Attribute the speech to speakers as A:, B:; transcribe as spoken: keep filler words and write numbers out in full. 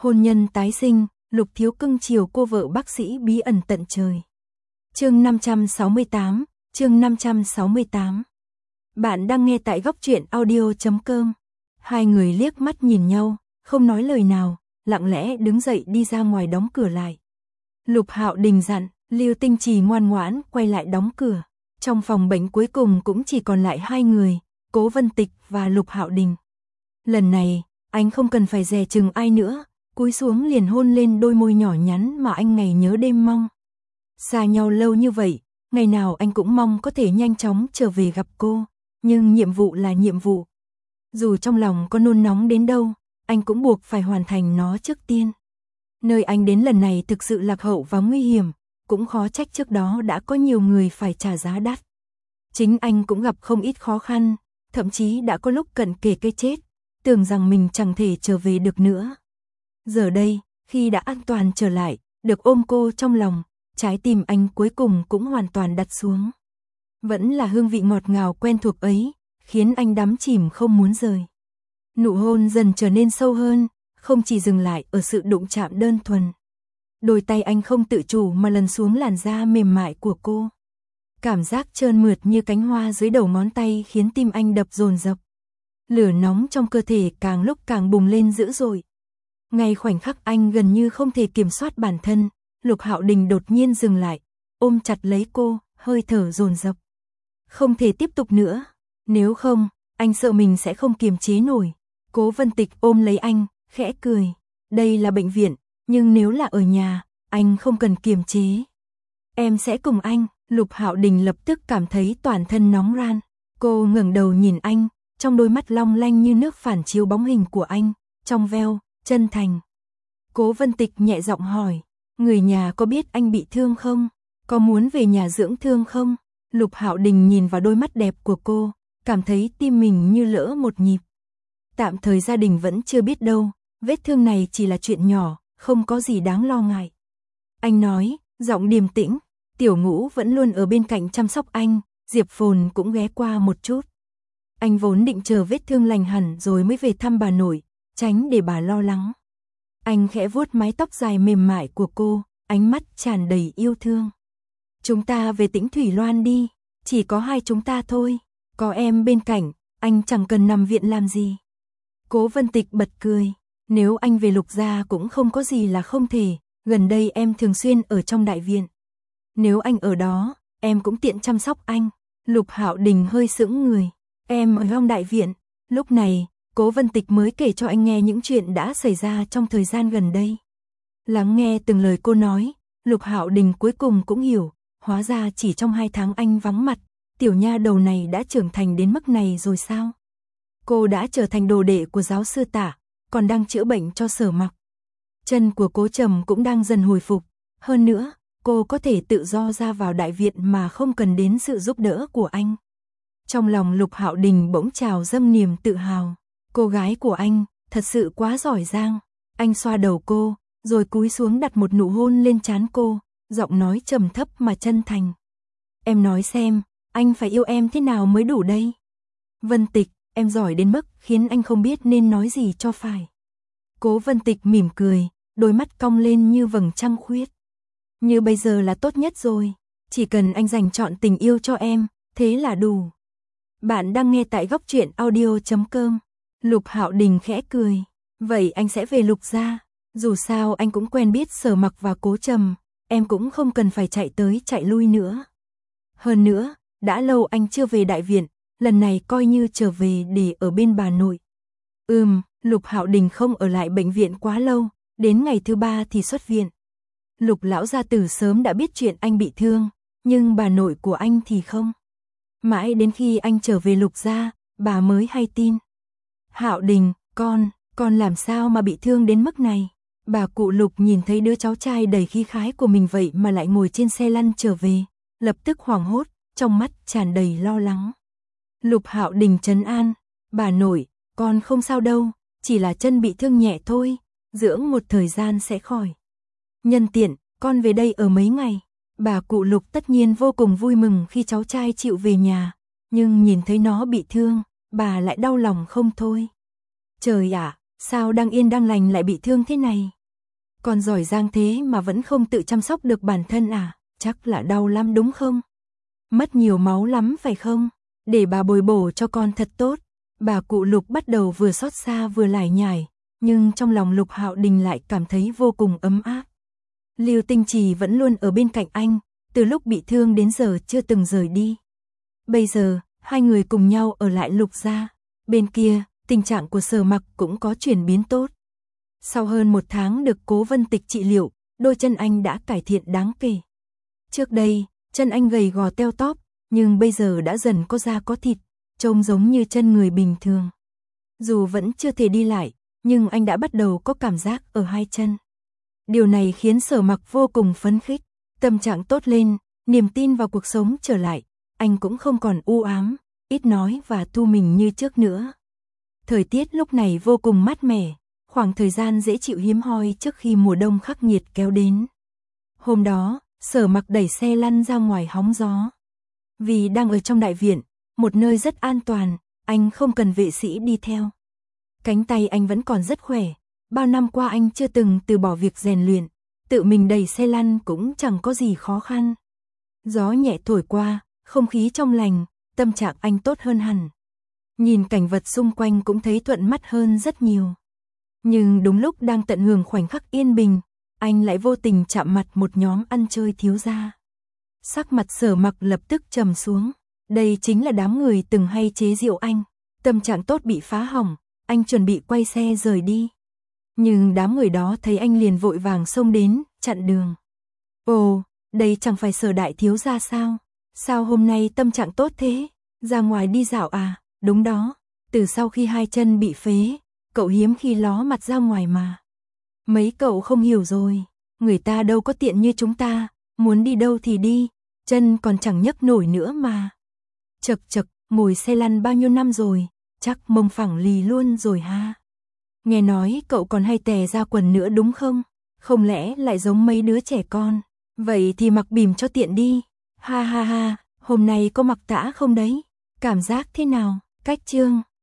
A: Hôn nhân tái sinh, Lục Thiếu cưng chiều cô vợ bác sĩ bí ẩn tận trời. Chương năm trăm sáu mươi tám, chương năm trăm sáu mươi tám. Bạn đang nghe tại góc truyện audio chấm com. Hai người liếc mắt nhìn nhau, không nói lời nào, lặng lẽ đứng dậy đi ra ngoài đóng cửa lại. Lục Hạo Đình dặn, Lưu Tinh Trì ngoan ngoãn quay lại đóng cửa. Trong phòng bệnh cuối cùng cũng chỉ còn lại hai người, Cố Vân Tịch và Lục Hạo Đình. Lần này, anh không cần phải dè chừng ai nữa, cúi xuống liền hôn lên đôi môi nhỏ nhắn mà anh ngày nhớ đêm mong. Xa nhau lâu như vậy, ngày nào anh cũng mong có thể nhanh chóng trở về gặp cô, nhưng nhiệm vụ là nhiệm vụ. Dù trong lòng có nôn nóng đến đâu, anh cũng buộc phải hoàn thành nó trước tiên. Nơi anh đến lần này thực sự lạc hậu và nguy hiểm, cũng khó trách trước đó đã có nhiều người phải trả giá đắt. Chính anh cũng gặp không ít khó khăn, thậm chí đã có lúc cận kề cái chết, tưởng rằng mình chẳng thể trở về được nữa. Giờ đây, khi đã an toàn trở lại, được ôm cô trong lòng, trái tim anh cuối cùng cũng hoàn toàn đặt xuống. Vẫn là hương vị ngọt ngào quen thuộc ấy, khiến anh đắm chìm không muốn rời. Nụ hôn dần trở nên sâu hơn, không chỉ dừng lại ở sự đụng chạm đơn thuần. Đôi tay anh không tự chủ mà lần xuống làn da mềm mại của cô. Cảm giác trơn mượt như cánh hoa dưới đầu ngón tay khiến tim anh đập dồn dập. Lửa nóng trong cơ thể càng lúc càng bùng lên dữ dội. Ngay khoảnh khắc anh gần như không thể kiểm soát bản thân, Lục Hạo Đình đột nhiên dừng lại, ôm chặt lấy cô, hơi thở dồn dập. Không thể tiếp tục nữa, nếu không, anh sợ mình sẽ không kiềm chế nổi. Cố Vân Tịch ôm lấy anh, khẽ cười. Đây là bệnh viện, nhưng nếu là ở nhà, anh không cần kiềm chế. Em sẽ cùng anh. Lục Hạo Đình lập tức cảm thấy toàn thân nóng ran. Cô ngẩng đầu nhìn anh, trong đôi mắt long lanh như nước phản chiếu bóng hình của anh, trong veo, chân thành. Cố Vân Tịch nhẹ giọng hỏi, người nhà có biết anh bị thương không? Có muốn về nhà dưỡng thương không? Lục Hạo Đình nhìn vào đôi mắt đẹp của cô, cảm thấy tim mình như lỡ một nhịp. Tạm thời gia đình vẫn chưa biết đâu, vết thương này chỉ là chuyện nhỏ, không có gì đáng lo ngại. Anh nói, giọng điềm tĩnh, Tiểu Ngũ vẫn luôn ở bên cạnh chăm sóc anh, Diệp Phồn cũng ghé qua một chút. Anh vốn định chờ vết thương lành hẳn rồi mới về thăm bà nội, tránh để bà lo lắng. Anh khẽ vuốt mái tóc dài mềm mại của cô, ánh mắt tràn đầy yêu thương. Chúng ta về Tĩnh Thủy Loan đi, chỉ có hai chúng ta thôi, có em bên cạnh, anh chẳng cần nằm viện làm gì. Cố Vân Tịch bật cười, nếu anh về Lục gia cũng không có gì là không thể, gần đây em thường xuyên ở trong đại viện. Nếu anh ở đó, em cũng tiện chăm sóc anh. Lục Hạo Đình hơi sững người, em ở trong đại viện. Lúc này, Cố Vân Tịch mới kể cho anh nghe những chuyện đã xảy ra trong thời gian gần đây. Lắng nghe từng lời cô nói, Lục Hạo Đình cuối cùng cũng hiểu, hóa ra chỉ trong hai tháng anh vắng mặt, tiểu nha đầu này đã trưởng thành đến mức này rồi sao? Cô đã trở thành đồ đệ của giáo sư Tả, còn đang chữa bệnh cho Sở Mặc. Chân của Cố Trầm cũng đang dần hồi phục, hơn nữa, cô có thể tự do ra vào đại viện mà không cần đến sự giúp đỡ của anh. Trong lòng Lục Hạo Đình bỗng trào dâng niềm tự hào, cô gái của anh, thật sự quá giỏi giang. Anh xoa đầu cô, rồi cúi xuống đặt một nụ hôn lên trán cô, giọng nói trầm thấp mà chân thành. Em nói xem, anh phải yêu em thế nào mới đủ đây? Vân Tịch, em giỏi đến mức khiến anh không biết nên nói gì cho phải. Cố Vân Tịch mỉm cười, đôi mắt cong lên như vầng trăng khuyết. Như bây giờ là tốt nhất rồi, chỉ cần anh dành trọn tình yêu cho em, thế là đủ. Bạn đang nghe tại góc truyện audio chấm com. Lục Hạo Đình khẽ cười, vậy anh sẽ về Lục gia, dù sao anh cũng quen biết Sở Mặc và Cố Trầm, em cũng không cần phải chạy tới chạy lui nữa. Hơn nữa, đã lâu anh chưa về đại viện, lần này coi như trở về để ở bên bà nội. Ừm, Lục Hạo Đình không ở lại bệnh viện quá lâu, đến ngày thứ ba thì xuất viện. Lục lão gia tử sớm đã biết chuyện anh bị thương, nhưng bà nội của anh thì không. Mãi đến khi anh trở về Lục gia, bà mới hay tin. Hạo Đình, con, con làm sao mà bị thương đến mức này? Bà cụ Lục nhìn thấy đứa cháu trai đầy khí khái của mình vậy mà lại ngồi trên xe lăn trở về, lập tức hoảng hốt, trong mắt tràn đầy lo lắng. Lục Hạo Đình trấn an, bà nội, con không sao đâu, chỉ là chân bị thương nhẹ thôi, dưỡng một thời gian sẽ khỏi. Nhân tiện, con về đây ở mấy ngày. Bà cụ Lục tất nhiên vô cùng vui mừng khi cháu trai chịu về nhà, nhưng nhìn thấy nó bị thương, bà lại đau lòng không thôi. Trời ạ, sao đang yên đang lành lại bị thương thế này? Con giỏi giang thế mà vẫn không tự chăm sóc được bản thân à, chắc là đau lắm đúng không? Mất nhiều máu lắm phải không? Để bà bồi bổ cho con thật tốt. Bà cụ Lục bắt đầu vừa xót xa vừa lải nhải, nhưng trong lòng Lục Hạo Đình lại cảm thấy vô cùng ấm áp. Lưu Tinh Trì vẫn luôn ở bên cạnh anh, từ lúc bị thương đến giờ chưa từng rời đi. Bây giờ, hai người cùng nhau ở lại Lục gia. Bên kia, tình trạng của Sở Mặc cũng có chuyển biến tốt. Sau hơn một tháng được Cố Vân Tịch trị liệu, đôi chân anh đã cải thiện đáng kể. Trước đây, chân anh gầy gò teo tóp, nhưng bây giờ đã dần có da có thịt, trông giống như chân người bình thường. Dù vẫn chưa thể đi lại, nhưng anh đã bắt đầu có cảm giác ở hai chân. Điều này khiến Sở Mặc vô cùng phấn khích, tâm trạng tốt lên, niềm tin vào cuộc sống trở lại, anh cũng không còn u ám, ít nói và thu mình như trước nữa. Thời tiết lúc này vô cùng mát mẻ, khoảng thời gian dễ chịu hiếm hoi trước khi mùa đông khắc nghiệt kéo đến. Hôm đó, Sở Mặc đẩy xe lăn ra ngoài hóng gió. Vì đang ở trong đại viện, một nơi rất an toàn, anh không cần vệ sĩ đi theo. Cánh tay anh vẫn còn rất khỏe, bao năm qua anh chưa từng từ bỏ việc rèn luyện, tự mình đẩy xe lăn cũng chẳng có gì khó khăn. Gió nhẹ thổi qua, không khí trong lành, tâm trạng anh tốt hơn hẳn. Nhìn cảnh vật xung quanh cũng thấy thuận mắt hơn rất nhiều. Nhưng đúng lúc đang tận hưởng khoảnh khắc yên bình, anh lại vô tình chạm mặt một nhóm ăn chơi thiếu gia. Sắc mặt Sở Mặc lập tức trầm xuống. Đây chính là đám người từng hay chế giễu anh. Tâm trạng tốt bị phá hỏng, anh chuẩn bị quay xe rời đi. Nhưng đám người đó thấy anh liền vội vàng xông đến, chặn đường. Ồ, đây chẳng phải Sở đại thiếu gia sao? Sao hôm nay tâm trạng tốt thế? Ra ngoài đi dạo à? Đúng đó, từ sau khi hai chân bị phế, cậu hiếm khi ló mặt ra ngoài mà. Mấy cậu không hiểu rồi, người ta đâu có tiện như chúng ta, muốn đi đâu thì đi, chân còn chẳng nhấc nổi nữa mà. Chật chật, ngồi xe lăn bao nhiêu năm rồi, chắc mông phẳng lì luôn rồi ha. Nghe nói cậu còn hay tè ra quần nữa đúng không? Không lẽ lại giống mấy đứa trẻ con? Vậy thì mặc bìm cho tiện đi. Ha ha ha, hôm nay có mặc tã không đấy? Cảm giác thế nào? Cách chương